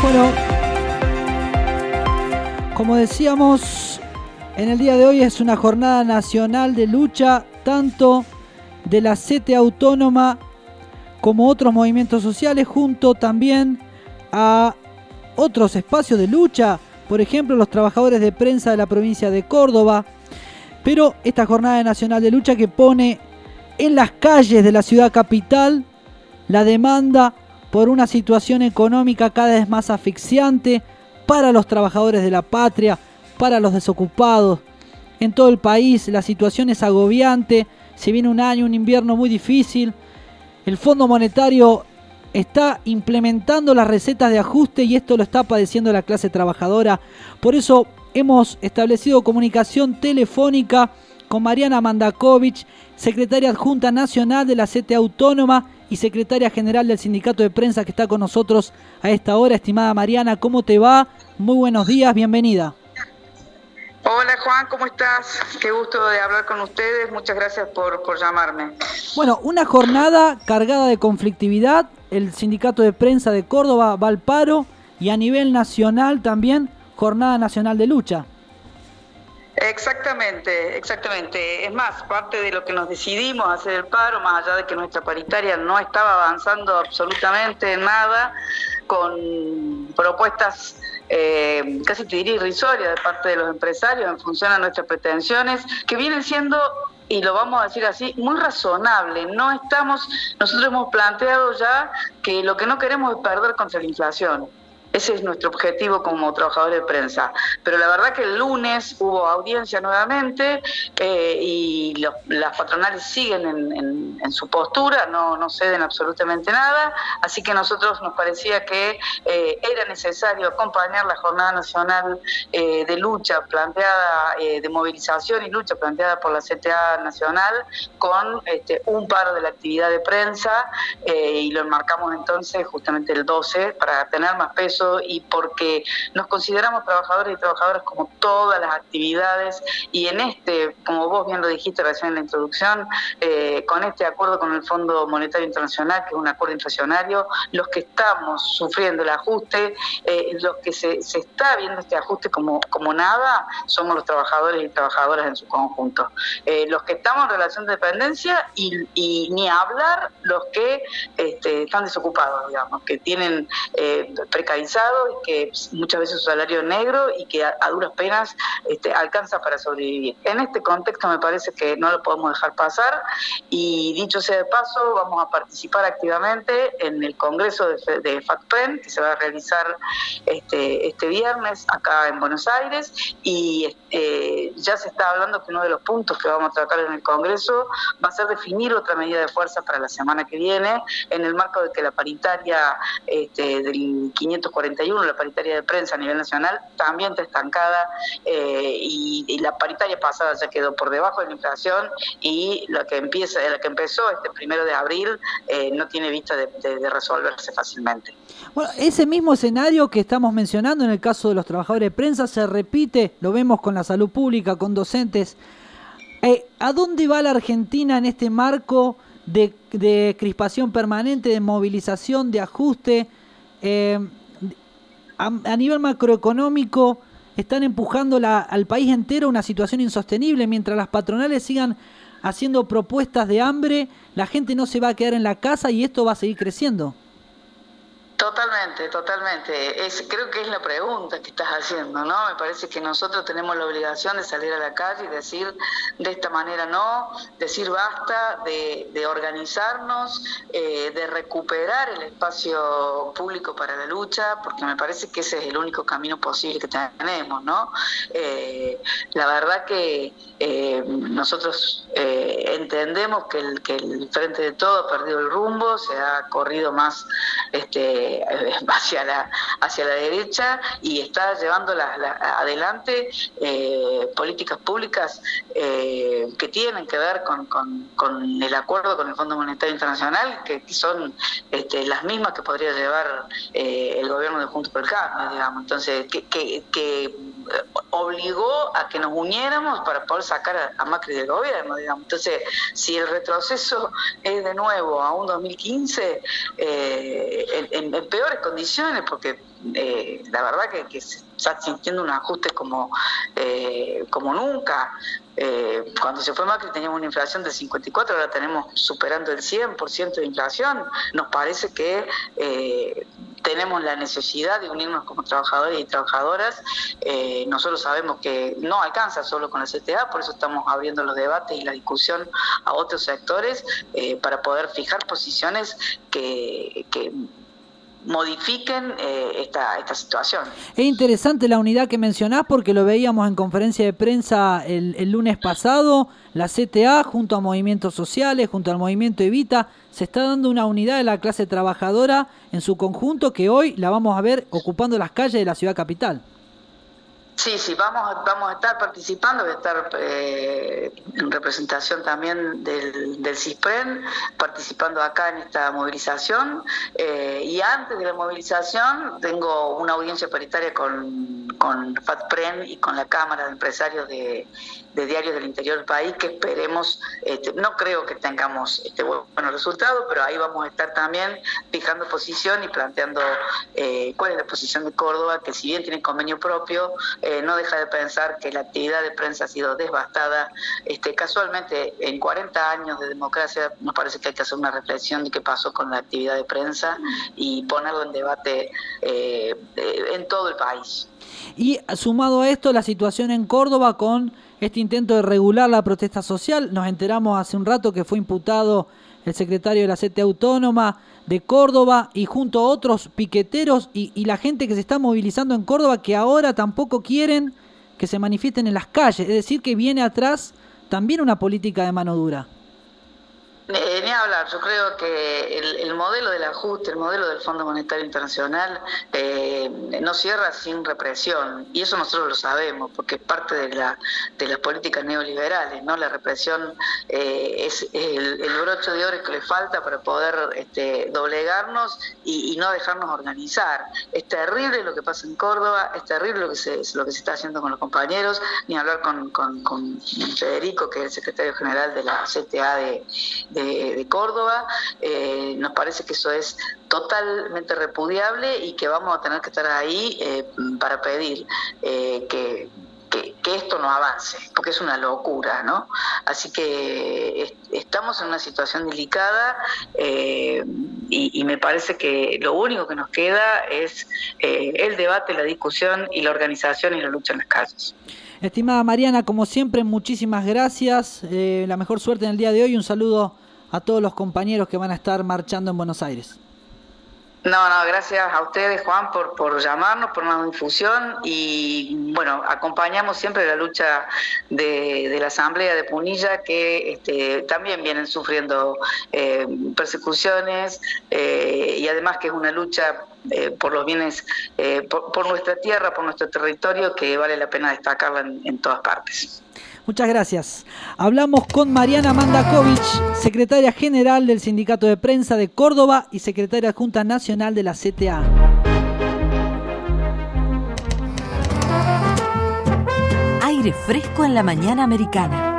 Bueno, como decíamos, en el día de hoy es una jornada nacional de lucha, tanto de la CTA Autónoma como otros movimientos sociales, junto también a otros espacios de lucha, por ejemplo los trabajadores de prensa de la provincia de Córdoba. Pero esta jornada nacional de lucha que pone en las calles de la ciudad capital la demanda por una situación económica cada vez más asfixiante para los trabajadores de la patria, para los desocupados. En todo el país la situación es agobiante, se viene un invierno muy difícil. El Fondo Monetario está implementando las recetas de ajuste y esto lo está padeciendo la clase trabajadora. Por eso hemos establecido comunicación telefónica con Mariana Mandakovich, secretaria adjunta nacional de la CTA Autónoma y secretaria general del Sindicato de Prensa, que está con nosotros a esta hora. Estimada Mariana, ¿cómo te va? Muy buenos días, bienvenida. Hola Juan, ¿cómo estás? Qué gusto de hablar con ustedes, muchas gracias por llamarme. Bueno, una jornada cargada de conflictividad, el Sindicato de Prensa de Córdoba va al paro y a nivel nacional también Jornada Nacional de Lucha. Exactamente. Es más, parte de lo que nos decidimos a hacer el paro, más allá de que nuestra paritaria no estaba avanzando absolutamente en nada, con propuestas casi te diría irrisorias de parte de los empresarios en función a nuestras pretensiones, que vienen siendo, y lo vamos a decir así, muy razonable. Nosotros hemos planteado ya que lo que no queremos es perder contra la inflación. Ese es nuestro objetivo como trabajadores de prensa. Pero la verdad que el lunes hubo audiencia nuevamente y las patronales siguen en su postura, no ceden absolutamente nada. Así que a nosotros nos parecía que era necesario acompañar la Jornada Nacional de lucha planteada, de movilización y lucha planteada por la CTA Nacional con un paro de la actividad de prensa y lo enmarcamos entonces justamente el 12 para tener más peso y porque nos consideramos trabajadores y trabajadoras como todas las actividades y como vos bien lo dijiste recién en la introducción, con este acuerdo con el Fondo Monetario Internacional, que es un acuerdo inflacionario, los que estamos sufriendo el ajuste, los que se está viendo este ajuste como nada, somos los trabajadores y trabajadoras en su conjunto. Los que estamos en relación de dependencia y ni hablar los que están desocupados, digamos, que tienen precarizados y que muchas veces su salario es negro y que a duras penas alcanza para sobrevivir. En este contexto me parece que no lo podemos dejar pasar y dicho sea de paso vamos a participar activamente en el Congreso de FACPREN que se va a realizar este viernes acá en Buenos Aires y ya se está hablando que uno de los puntos que vamos a tratar en el Congreso va a ser definir otra medida de fuerza para la semana que viene en el marco de que la paritaria del 541, la paritaria de prensa a nivel nacional, también está estancada y la paritaria pasada ya quedó por debajo de la inflación y la que empezó este 1 de abril no tiene vista de resolverse fácilmente. Bueno, ese mismo escenario que estamos mencionando en el caso de los trabajadores de prensa se repite, lo vemos con la salud pública, con docentes. ¿A dónde va la Argentina en este marco de crispación permanente, de movilización, de ajuste? A nivel macroeconómico están empujando al país entero a una situación insostenible. Mientras las patronales sigan haciendo propuestas de hambre, la gente no se va a quedar en la casa y esto va a seguir creciendo. Totalmente. Creo que es la pregunta que estás haciendo, ¿no? Me parece que nosotros tenemos la obligación de salir a la calle y decir de esta manera no, decir basta, de organizarnos, de recuperar el espacio público para la lucha, porque me parece que ese es el único camino posible que tenemos, ¿no? La verdad que nosotros entendemos que el Frente de Todo ha perdido el rumbo, se ha corrido más hacia la derecha y está llevando adelante políticas públicas que tienen que ver con el acuerdo con el Fondo Monetario Internacional, que son las mismas que podría llevar el gobierno de Juntos por el Cambio, digamos. Entonces, que obligó a que nos uniéramos para poder sacar a Macri del gobierno, digamos. Entonces, si el retroceso es de nuevo a un 2015, en peores condiciones, porque la verdad que se está sintiendo un ajuste como nunca. Cuando se fue Macri teníamos una inflación del 54, ahora tenemos superando el 100% de inflación. Nos parece que tenemos la necesidad de unirnos como trabajadores y trabajadoras. Nosotros sabemos que no alcanza solo con la CTA, por eso estamos abriendo los debates y la discusión a otros sectores para poder fijar posiciones que modifiquen esta situación. Es interesante la unidad que mencionás porque lo veíamos en conferencia de prensa el lunes pasado. La CTA junto a movimientos sociales, junto al movimiento Evita, se está dando una unidad de la clase trabajadora en su conjunto que hoy la vamos a ver ocupando las calles de la ciudad capital. Sí, vamos a estar participando, voy a estar en representación también del CISPREN, participando acá en esta movilización, y antes de la movilización tengo una audiencia paritaria con FATPREN y con la Cámara de Empresarios de Diarios del Interior del país, que esperemos, no creo que tengamos buenos resultados, pero ahí vamos a estar también fijando posición y planteando cuál es la posición de Córdoba, que si bien tiene convenio propio, no deja de pensar que la actividad de prensa ha sido devastada. Casualmente, en 40 años de democracia, nos parece que hay que hacer una reflexión de qué pasó con la actividad de prensa y ponerlo en debate en todo el país. Y sumado a esto, la situación en Córdoba con este intento de regular la protesta social. Nos enteramos hace un rato que fue imputado el secretario de la CTA Autónoma de Córdoba y junto a otros piqueteros y la gente que se está movilizando en Córdoba, que ahora tampoco quieren que se manifiesten en las calles. Es decir, que viene atrás también una política de mano dura. Ni hablar, yo creo que el modelo del ajuste, el modelo del Fondo Monetario Internacional no cierra sin represión, y eso nosotros lo sabemos, porque es parte de las políticas neoliberales, ¿no? La represión es el broche de oro que le falta para poder doblegarnos y no dejarnos organizar. Es terrible lo que pasa en Córdoba, es terrible lo que se está haciendo con los compañeros, ni hablar con Federico, que es el secretario general de la CTA de Córdoba. Nos parece que eso es totalmente repudiable y que vamos a tener que estar ahí para pedir que esto no avance, porque es una locura, ¿no? Así que estamos en una situación delicada y me parece que lo único que nos queda es el debate, la discusión y la organización y la lucha en las calles. Estimada Mariana, como siempre, muchísimas gracias. La mejor suerte en el día de hoy. Un saludo a todos los compañeros que van a estar marchando en Buenos Aires. No, gracias a ustedes, Juan, por llamarnos, por una difusión y, bueno, acompañamos siempre la lucha de la Asamblea de Punilla, que también vienen sufriendo persecuciones y además que es una lucha por los bienes, por nuestra tierra, por nuestro territorio, que vale la pena destacarla en todas partes. Muchas gracias. Hablamos con Mariana Mandakovich, secretaria general del Sindicato de Prensa de Córdoba y secretaria adjunta nacional de la CTA. Aire fresco en la mañana americana.